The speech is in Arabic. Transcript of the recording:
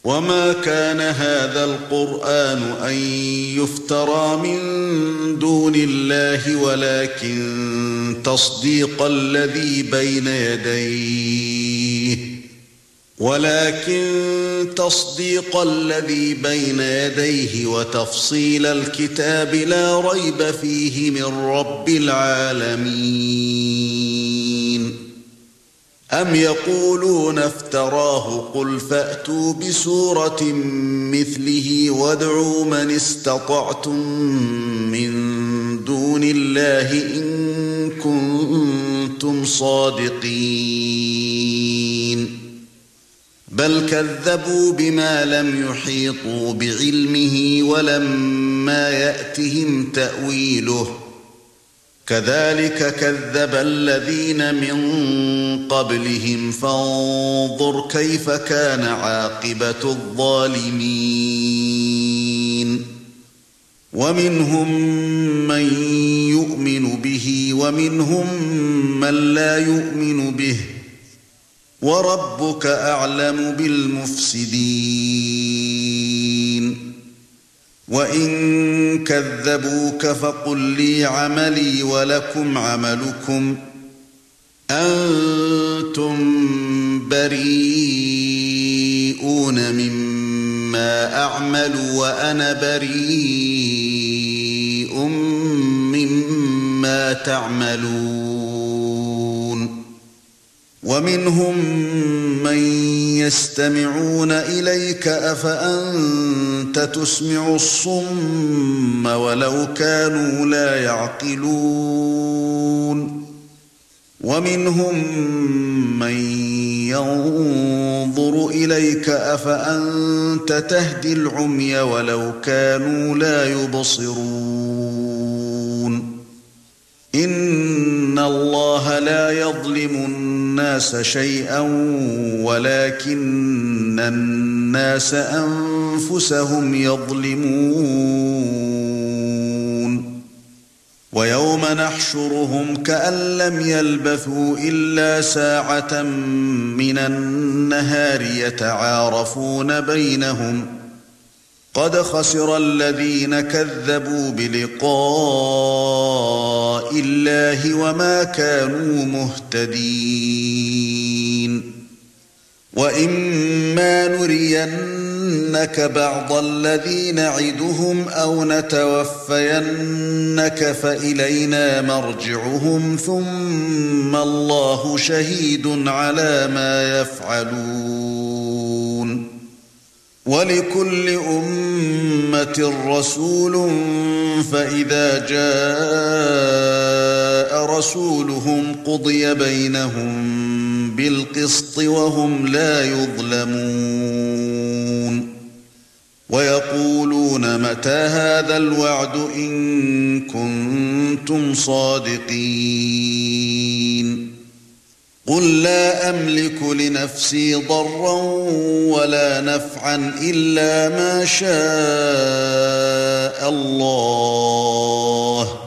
وما كان هذا القرآن أن يفترى من دون الله ولكن تصديق الذي بين يديه وتفصيل الكتاب لا ريب فيه من رب العالمين. أم يقولون افتراه قل فأتوا بسورة مثله وادعوا من استطعتم من دون الله إن كنتم صادقين. بل كذبوا بما لم يحيطوا بعلمه ولما يأتهم تأويله كذلك كذب الذين من قبلهم فانظر كيف كان عاقبة الظالمين. ومنهم من يؤمن به ومنهم من لا يؤمن به وربك أعلم بالمفسدين. وإن كذبوك فقل لي عملي ولكم عملكم أنتم بريئون مما أعمل وأنا بريء مما تعملون. ومنهم من يستمعون إليك أفأنت تسمع الصم ولو كانوا لا يعقلون. ومنهم من ينظر إليك أفأنت تهدي العمي ولو كانوا لا يبصرون. إن الله لا يظلم الناس شيئا ولكن الناس أنفسهم يظلمون. ويوم نحشرهم كأن لم يلبثوا إلا ساعة من النهار يتعارفون بينهم قد خسر الذين كذبوا بلقاء الله وما كانوا مهتدين. وإما نرينك بعض الذي نعدهم أو نتوفينك فإلينا مرجعهم ثم الله شهيد على ما يفعلون. ولكل أمة رسول فإذا جاء رسولهم قضي بينهم بالقسط وهم لا يظلمون. ويقولون متى هذا الوعد إن كنتم صادقين. قل لا أملك لنفسي ضرا ولا نفعا إلا ما شاء الله